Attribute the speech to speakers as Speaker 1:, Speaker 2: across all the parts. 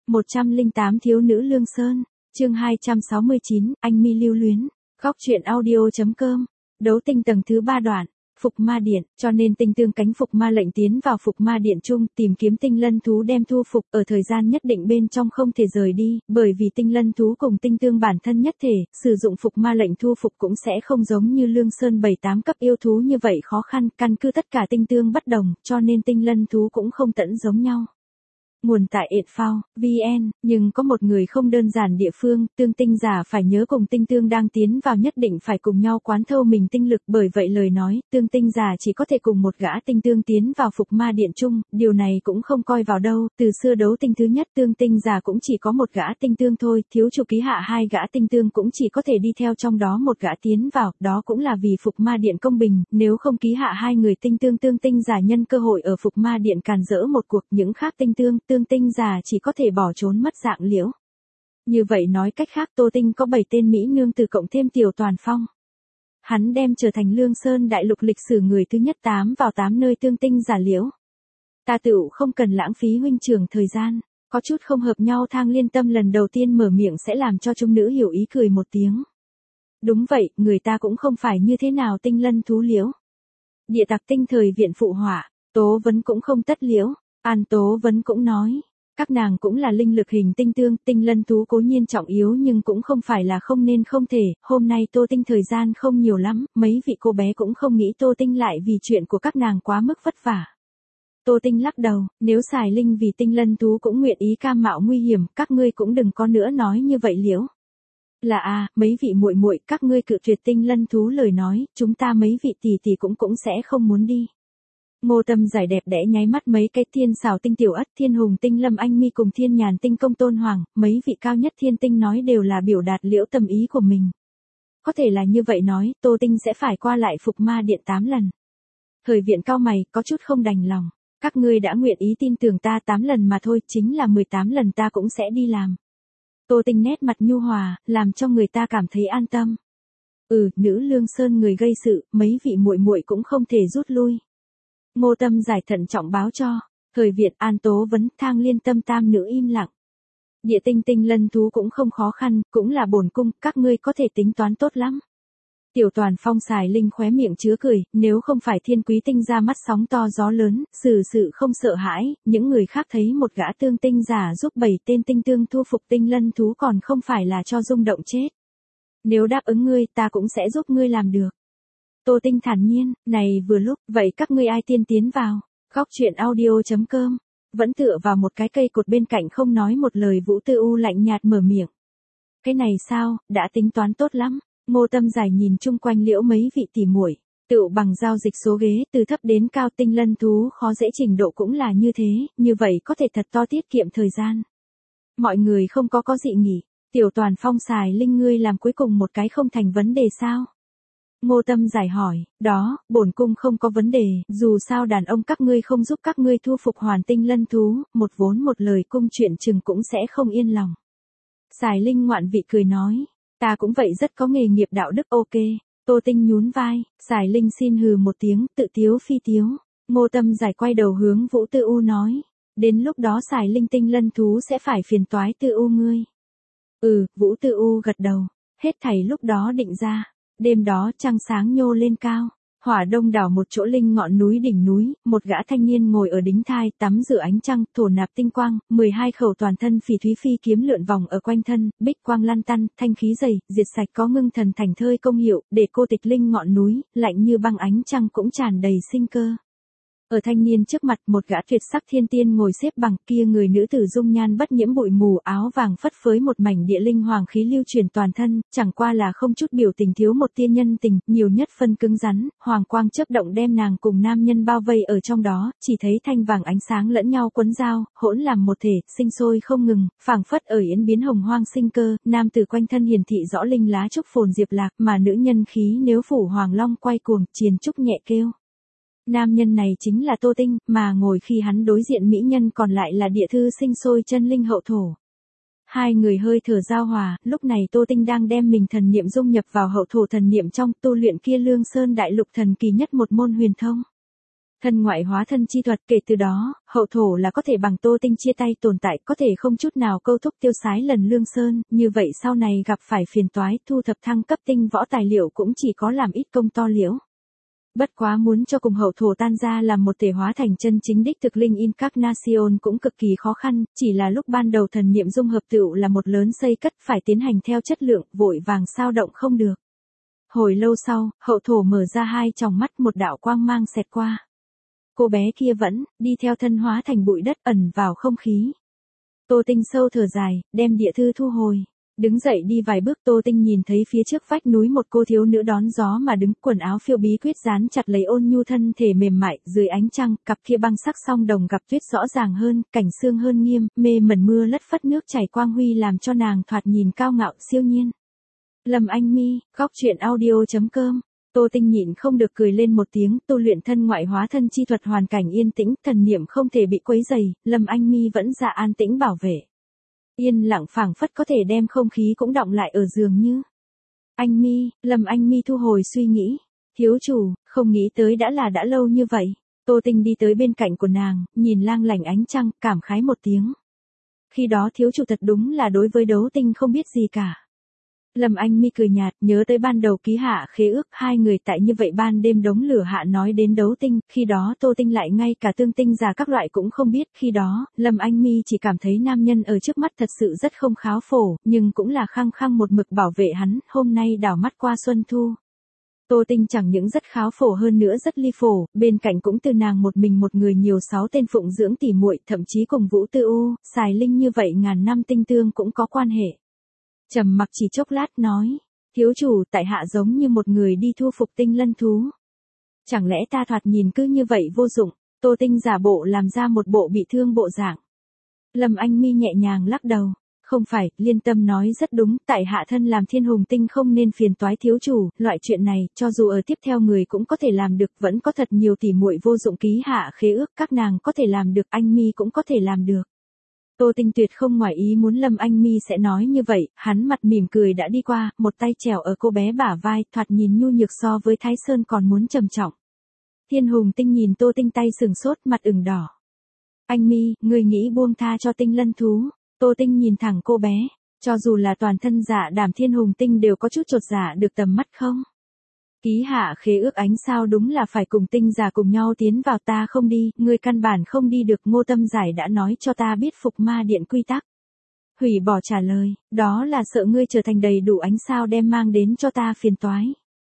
Speaker 1: 108 Thiếu nữ Lương Sơn, chương 269, anh mi lưu luyến, góc truyện audio.com, đấu tinh tầng thứ 3 đoạn, Phục Ma Điện, cho nên tinh tương cánh Phục Ma lệnh tiến vào Phục Ma Điện chung tìm kiếm tinh lân thú đem thu phục ở thời gian nhất định bên trong không thể rời đi, bởi vì tinh lân thú cùng tinh tương bản thân nhất thể, sử dụng Phục Ma lệnh thu phục cũng sẽ không giống như Lương Sơn 7-8 cấp yêu thú như vậy khó khăn, căn cứ tất cả tinh tương bất đồng, cho nên tinh lân thú cũng không tẫn giống nhau. Nguồn tại Edphao, VN, nhưng có một người không đơn giản địa phương, tương tinh giả phải nhớ cùng tinh tương đang tiến vào nhất định phải cùng nhau quán thâu mình tinh lực, bởi vậy lời nói, tương tinh giả chỉ có thể cùng một gã tinh tương tiến vào Phục Ma Điện chung, điều này cũng không coi vào đâu, từ xưa đấu tinh thứ nhất tương tinh giả cũng chỉ có một gã tinh tương thôi, thiếu chủ ký hạ hai gã tinh tương cũng chỉ có thể đi theo trong đó một gã tiến vào, đó cũng là vì Phục Ma Điện công bình, nếu không ký hạ hai người tinh tương tương tinh giả nhân cơ hội ở Phục Ma Điện càn rỡ một cuộc, những khác tinh tương tinh giả chỉ có thể bỏ trốn mất dạng liễu. Như vậy nói cách khác Tô Tinh có 7 tên mỹ nương từ cộng thêm Tiểu Toàn Phong. Hắn đem trở thành Lương Sơn đại lục lịch sử người thứ nhất 8 vào 8 nơi tương tinh giả liễu. Ta tựu không cần lãng phí huynh trưởng thời gian, có chút không hợp nhau Thang Liên Tâm lần đầu tiên mở miệng sẽ làm cho trung nữ hiểu ý cười một tiếng. Đúng vậy, người ta cũng không phải như thế nào tinh lân thú liễu. Địa tặc tinh thời viện phụ họa, Tố Vấn cũng không tất liễu. An Tố Vấn cũng nói, các nàng cũng là linh lực hình tinh tương, tinh lân thú cố nhiên trọng yếu nhưng cũng không phải là không nên không thể, hôm nay Tô Tinh thời gian không nhiều lắm, mấy vị cô bé cũng không nghĩ Tô Tinh lại vì chuyện của các nàng quá mức vất vả. Tô Tinh lắc đầu, nếu xài linh vì tinh lân thú cũng nguyện ý cam mạo nguy hiểm, các ngươi cũng đừng có nữa nói như vậy liễu. Là mấy vị muội muội, các ngươi cự tuyệt tinh lân thú lời nói, chúng ta mấy vị tỷ tỷ cũng sẽ không muốn đi. Ngô Tâm giải đẹp đẽ nháy mắt mấy cái thiên xảo tinh tiểu ất, thiên hùng tinh Lâm Anh Mi cùng thiên nhàn tinh công tôn hoàng, mấy vị cao nhất thiên tinh nói đều là biểu đạt liễu tâm ý của mình. Có thể là như vậy nói, Tô Tinh sẽ phải qua lại Phục Ma Điện 8 lần. Thời viện cao mày, có chút không đành lòng. Các ngươi đã nguyện ý tin tưởng ta 8 lần mà thôi, chính là 18 lần ta cũng sẽ đi làm. Tô Tinh nét mặt nhu hòa, làm cho người ta cảm thấy an tâm. Nữ Lương Sơn người gây sự, mấy vị muội muội cũng không thể rút lui. Ngô Tâm giải thận trọng báo cho, thời viện An Tố Vấn Thang Liên Tâm tam nữ im lặng. Địa tinh tinh lân thú cũng không khó khăn, cũng là bổn cung, các ngươi có thể tính toán tốt lắm. Tiểu Toàn Phong xài linh khóe miệng chứa cười, nếu không phải thiên quý tinh ra mắt sóng to gió lớn, sự không sợ hãi, những người khác thấy một gã tương tinh giả giúp 7 tên tinh tương thu phục tinh lân thú còn không phải là cho rung động chết. Nếu đáp ứng ngươi ta cũng sẽ giúp ngươi làm được. Tô Tinh thản nhiên, này vừa lúc, vậy các ngươi ai tiên tiến vào, góc truyện audio.com, vẫn tựa vào một cái cây cột bên cạnh không nói một lời Vũ Tư U lạnh nhạt mở miệng. Cái này sao, đã tính toán tốt lắm, Ngô Tâm giải nhìn chung quanh liễu mấy vị tỉ muội, tựu bằng giao dịch số ghế từ thấp đến cao tinh lân thú khó dễ trình độ cũng là như thế, như vậy có thể thật to tiết kiệm thời gian. Mọi người không có dị nghị, Tiểu Toàn Phong xài linh ngươi làm cuối cùng một cái không thành vấn đề sao? Ngô Tâm giải hỏi, đó, bổn cung không có vấn đề, dù sao đàn ông các ngươi không giúp các ngươi thu phục hoàn tinh lân thú, một vốn một lời cung chuyện chừng cũng sẽ không yên lòng. Xài linh ngoạn vị cười nói, ta cũng vậy rất có nghề nghiệp đạo đức ok. Tô Tinh nhún vai, xài linh xin hừ một tiếng, tự tiếu phi tiếu. Ngô Tâm giải quay đầu hướng Vũ Tư U nói, đến lúc đó xài linh tinh lân thú sẽ phải phiền toái Tư U ngươi. Vũ Tư U gật đầu, hết thảy lúc đó định ra. Đêm đó trăng sáng nhô lên cao, hỏa đông đảo một chỗ linh ngọn núi đỉnh núi, một gã thanh niên ngồi ở đính thai tắm rửa ánh trăng, thổ nạp tinh quang, 12 khẩu toàn thân phỉ thúy phi kiếm lượn vòng ở quanh thân, bích quang lan tăn, thanh khí dày, diệt sạch có ngưng thần thành thơi công hiệu, để cô tịch linh ngọn núi, lạnh như băng ánh trăng cũng tràn đầy sinh cơ. Ở thanh niên trước mặt một gã tuyệt sắc thiên tiên ngồi xếp bằng kia người nữ tử dung nhan bất nhiễm bụi mù áo vàng phất phới một mảnh địa linh hoàng khí lưu truyền toàn thân, chẳng qua là không chút biểu tình thiếu một tia nhân tình, nhiều nhất phân cứng rắn, hoàng quang chớp động đem nàng cùng nam nhân bao vây ở trong đó, chỉ thấy thanh vàng ánh sáng lẫn nhau quấn giao, hỗn làm một thể, sinh sôi không ngừng, phảng phất ở yến biến hồng hoang sinh cơ, nam tử quanh thân hiển thị rõ linh lá trúc phồn diệp lạc, mà nữ nhân khí nếu phủ hoàng long quay cuồng, triền trúc nhẹ kêu. Nam nhân này chính là Tô Tinh, mà ngồi khi hắn đối diện mỹ nhân còn lại là địa thư sinh sôi chân linh hậu thổ. Hai người hơi thở giao hòa, lúc này Tô Tinh đang đem mình thần niệm dung nhập vào hậu thổ thần niệm trong tu luyện kia Lương Sơn đại lục thần kỳ nhất một môn huyền thông. Thân ngoại hóa thân chi thuật, kể từ đó, hậu thổ là có thể bằng Tô Tinh chia tay tồn tại, có thể không chút nào câu thúc tiêu sái lần Lương Sơn, như vậy sau này gặp phải phiền toái thu thập thăng cấp tinh võ tài liệu cũng chỉ có làm ít công to liễu. Bất quá muốn cho cùng hậu thổ tan ra làm một thể hóa thành chân chính đích thực linh incarnation cũng cực kỳ khó khăn, chỉ là lúc ban đầu thần niệm dung hợp tựu là một lớn xây cất phải tiến hành theo chất lượng, vội vàng sao động không được. Hồi lâu sau, hậu thổ mở ra hai tròng mắt, một đạo quang mang xẹt qua. Cô bé kia vẫn đi theo thân hóa thành bụi đất ẩn vào không khí. Tô Tinh sâu thở dài, đem địa thư thu hồi. Đứng dậy đi vài bước, Tô Tinh nhìn thấy phía trước vách núi một cô thiếu nữ đón gió mà đứng, quần áo phiêu bí quyết dán chặt lấy ôn nhu thân thể mềm mại, dưới ánh trăng, cặp kia băng sắc song đồng gặp tuyết rõ ràng hơn, cảnh xương hơn nghiêm, mê mẩn mưa lất phất nước chảy quang huy làm cho nàng thoạt nhìn cao ngạo siêu nhiên. Lâm Anh Mi, góc truyện audio.com. Tô Tinh nhịn không được cười lên một tiếng, tu luyện thân ngoại hóa thân chi thuật hoàn cảnh yên tĩnh, thần niệm không thể bị quấy rầy, Lâm Anh Mi vẫn dạ an tĩnh bảo vệ. Yên lặng phảng phất có thể đem không khí cũng đọng lại ở giường như. Anh Mi, Lâm Anh Mi thu hồi suy nghĩ. Thiếu chủ, không nghĩ tới đã lâu như vậy. Tô Tinh đi tới bên cạnh của nàng, nhìn lang lảnh ánh trăng, cảm khái một tiếng. Khi đó thiếu chủ thật đúng là đối với Đấu Tinh không biết gì cả. Lâm Anh Mi cười nhạt, nhớ tới ban đầu ký hạ khế ước, hai người tại như vậy ban đêm đống lửa hạ nói đến Đấu Tinh, khi đó Tô Tinh lại ngay cả tương tinh giả các loại cũng không biết, khi đó, Lâm Anh Mi chỉ cảm thấy nam nhân ở trước mắt thật sự rất không kháo phổ, nhưng cũng là khăng khăng một mực bảo vệ hắn, hôm nay đảo mắt qua xuân thu. Tô Tinh chẳng những rất kháo phổ hơn nữa rất ly phổ, bên cạnh cũng từ nàng một mình một người nhiều 6 tên phụng dưỡng tỉ muội, thậm chí cùng Vũ Tư U, Sài Linh như vậy ngàn năm tinh tương cũng có quan hệ. Trầm mặc chỉ chốc lát nói, thiếu chủ, tại hạ giống như một người đi thu phục tinh lân thú. Chẳng lẽ ta thoạt nhìn cứ như vậy vô dụng? Tô Tinh giả bộ làm ra một bộ bị thương bộ dạng. Lâm Anh Mi nhẹ nhàng lắc đầu, không phải, Liên Tâm nói rất đúng, tại hạ thân làm thiên hùng tinh không nên phiền toái thiếu chủ, loại chuyện này, cho dù ở tiếp theo người cũng có thể làm được, vẫn có thật nhiều tỉ muội vô dụng ký hạ khế ước, các nàng có thể làm được, anh Mi cũng có thể làm được. Tô Tinh tuyệt không ngoài ý muốn Lâm Anh Mi sẽ nói như vậy, hắn mặt mỉm cười đã đi qua, một tay trèo ở cô bé bả vai, thoạt nhìn nhu nhược so với Thái Sơn còn muốn trầm trọng. Thiên Hùng Tinh nhìn Tô Tinh tay sừng sốt, mặt ửng đỏ. Anh Mi, người nghĩ buông tha cho tinh lân thú? Tô Tinh nhìn thẳng cô bé, cho dù là toàn thân dạ đảm Thiên Hùng Tinh đều có chút chột dạ được tầm mắt không? Ký hạ khế ước ánh sao đúng là phải cùng tinh giả cùng nhau tiến vào, ta không đi, ngươi căn bản không đi được, Ngô Tâm Giải đã nói cho ta biết Phục Ma Điện quy tắc. Hủy bỏ trả lời, đó là sợ ngươi trở thành đầy đủ ánh sao đem mang đến cho ta phiền toái.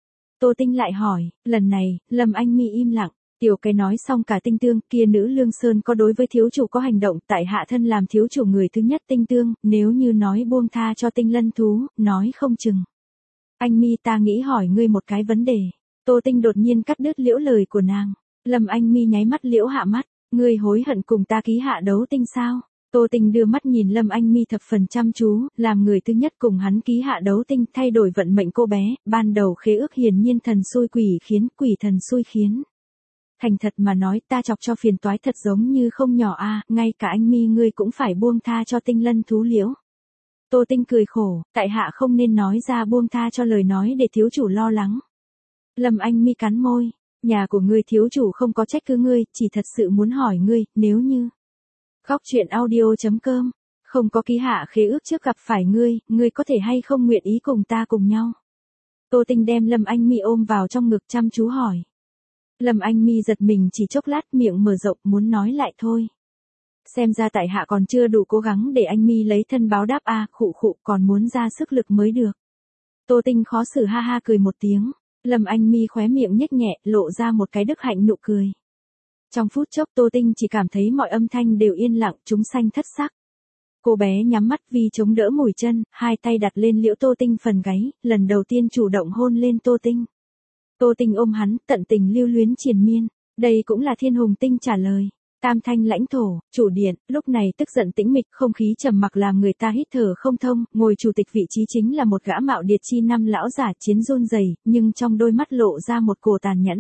Speaker 1: Tô Tinh lại hỏi, lần này, Lâm Anh Mi im lặng, tiểu cái nói xong cả tinh tương, kia nữ Lương Sơn có đối với thiếu chủ có hành động, tại hạ thân làm thiếu chủ người thứ nhất tinh tương, nếu như nói buông tha cho tinh lân thú, nói không chừng. Anh Mi, ta nghĩ hỏi ngươi một cái vấn đề. Tô Tinh đột nhiên cắt đứt liễu lời của nàng. Lâm Anh Mi nháy mắt liễu hạ mắt, ngươi hối hận cùng ta ký hạ Đấu Tinh sao? Tô Tinh đưa mắt nhìn Lâm Anh Mi thập phần chăm chú, làm người thứ nhất cùng hắn ký hạ Đấu Tinh, thay đổi vận mệnh cô bé, ban đầu khế ước hiển nhiên thần xui quỷ khiến, quỷ thần xui khiến. Thành thật mà nói, ta chọc cho phiền toái thật giống như không nhỏ a, ngay cả anh Mi ngươi cũng phải buông tha cho tinh lân thú liễu. Tô Tinh cười khổ, tại hạ không nên nói ra buông tha cho lời nói để thiếu chủ lo lắng. Lâm Anh Mi cắn môi, nhà của ngươi thiếu chủ không có trách cứ ngươi, chỉ thật sự muốn hỏi ngươi, nếu như góc truyện audio.com không có ký hạ khế ước trước gặp phải ngươi có thể hay không nguyện ý cùng ta cùng nhau? Tô Tinh đem Lâm Anh Mi ôm vào trong ngực chăm chú hỏi. Lâm Anh Mi giật mình chỉ chốc lát, miệng mở rộng muốn nói lại thôi. Xem ra tại hạ còn chưa đủ cố gắng để anh Mi lấy thân báo đáp a, khụ khụ, còn muốn ra sức lực mới được. Tô Tinh khó xử ha ha cười một tiếng, Lâm Anh Mi khóe miệng nhếch nhẹ, lộ ra một cái đức hạnh nụ cười. Trong phút chốc Tô Tinh chỉ cảm thấy mọi âm thanh đều yên lặng, chúng sanh thất sắc. Cô bé nhắm mắt vì chống đỡ mùi chân, hai tay đặt lên liễu Tô Tinh phần gáy, lần đầu tiên chủ động hôn lên Tô Tinh. Tô Tinh ôm hắn, tận tình lưu luyến triền miên, đây cũng là Thiên Hùng Tinh trả lời. Tam thanh lãnh thổ, chủ điện, lúc này tức giận tĩnh mịch, không khí trầm mặc làm người ta hít thở không thông, ngồi chủ tịch vị trí chính là một gã mạo điệt chi năm lão giả chiến run rẩy, nhưng trong đôi mắt lộ ra một cổ tàn nhẫn.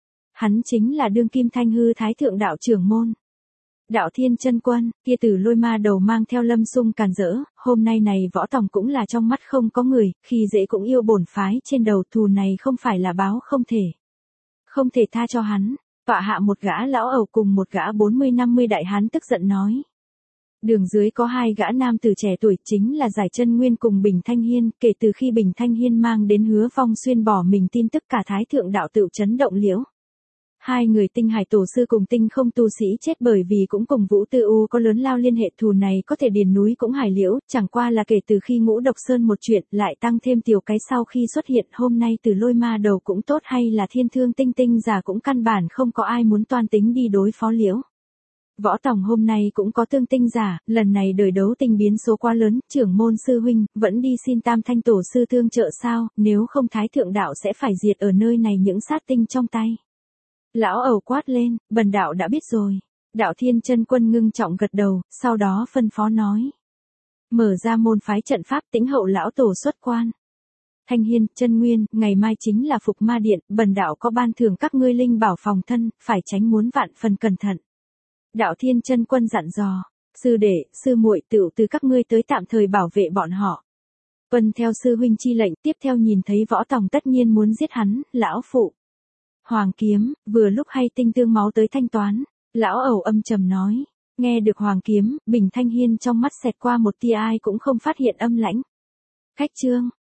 Speaker 1: Hắn chính là đương kim Thanh Hư Thái Thượng đạo trưởng môn. Đạo Thiên Chân Quân, kia tử lôi ma đầu mang theo Lâm Xung càn rỡ, hôm nay này võ tòng cũng là trong mắt không có người, khi dễ cũng yêu bổn phái trên đầu, thù này không phải là báo không thể. Không thể tha cho hắn. Tọa hạ một gã lão ẩu cùng một gã 40-50 đại hán tức giận nói. Đường dưới có hai gã nam tử trẻ tuổi, chính là Giải Chân Nguyên cùng Bình Thanh Hiên. Kể từ khi Bình Thanh Hiên mang đến Hứa Phong Xuyên bỏ mình tin tức, cả Thái Thượng đạo tựu chấn động liễu. Hai người Tinh Hải tổ sư cùng Tinh Không tu sĩ chết bởi vì cũng cùng Vũ Tư U có lớn lao liên hệ, thù này có thể điền núi cũng hải liễu, chẳng qua là kể từ khi Ngũ Độc Sơn một chuyện, lại tăng thêm tiểu cái sau khi xuất hiện, hôm nay từ Lôi Ma Đầu cũng tốt hay là Thiên Thương Tinh Tinh giả cũng căn bản không có ai muốn toan tính đi đối phó liễu. Võ Tòng hôm nay cũng có thương tinh giả, lần này đời đấu tình biến số quá lớn, trưởng môn sư huynh, vẫn đi xin Tam Thanh tổ sư thương trợ sao, nếu không Thái Thượng đạo sẽ phải diệt ở nơi này những sát tinh trong tay. Lão ẩu quát lên, bần đạo đã biết rồi. Đạo Thiên Chân Quân ngưng trọng gật đầu, sau đó phân phó nói. Mở ra môn phái trận pháp, tĩnh hậu lão tổ xuất quan. Thanh Hiên, Chân Nguyên, ngày mai chính là Phục Ma Điện, bần đạo có ban thưởng các ngươi linh bảo phòng thân, phải tránh muốn vạn phần cẩn thận. Đạo Thiên Chân Quân dặn dò, sư đệ, sư muội tựu từ các ngươi tới tạm thời bảo vệ bọn họ. Vân theo sư huynh chi lệnh, tiếp theo nhìn thấy Võ Tòng tất nhiên muốn giết hắn, lão phụ. Hoàng kiếm, vừa lúc hay tinh tương máu tới thanh toán, lão ẩu âm trầm nói, nghe được hoàng kiếm, Bình Thanh Hiên trong mắt xẹt qua một tia ai cũng không phát hiện âm lãnh. Khách trương,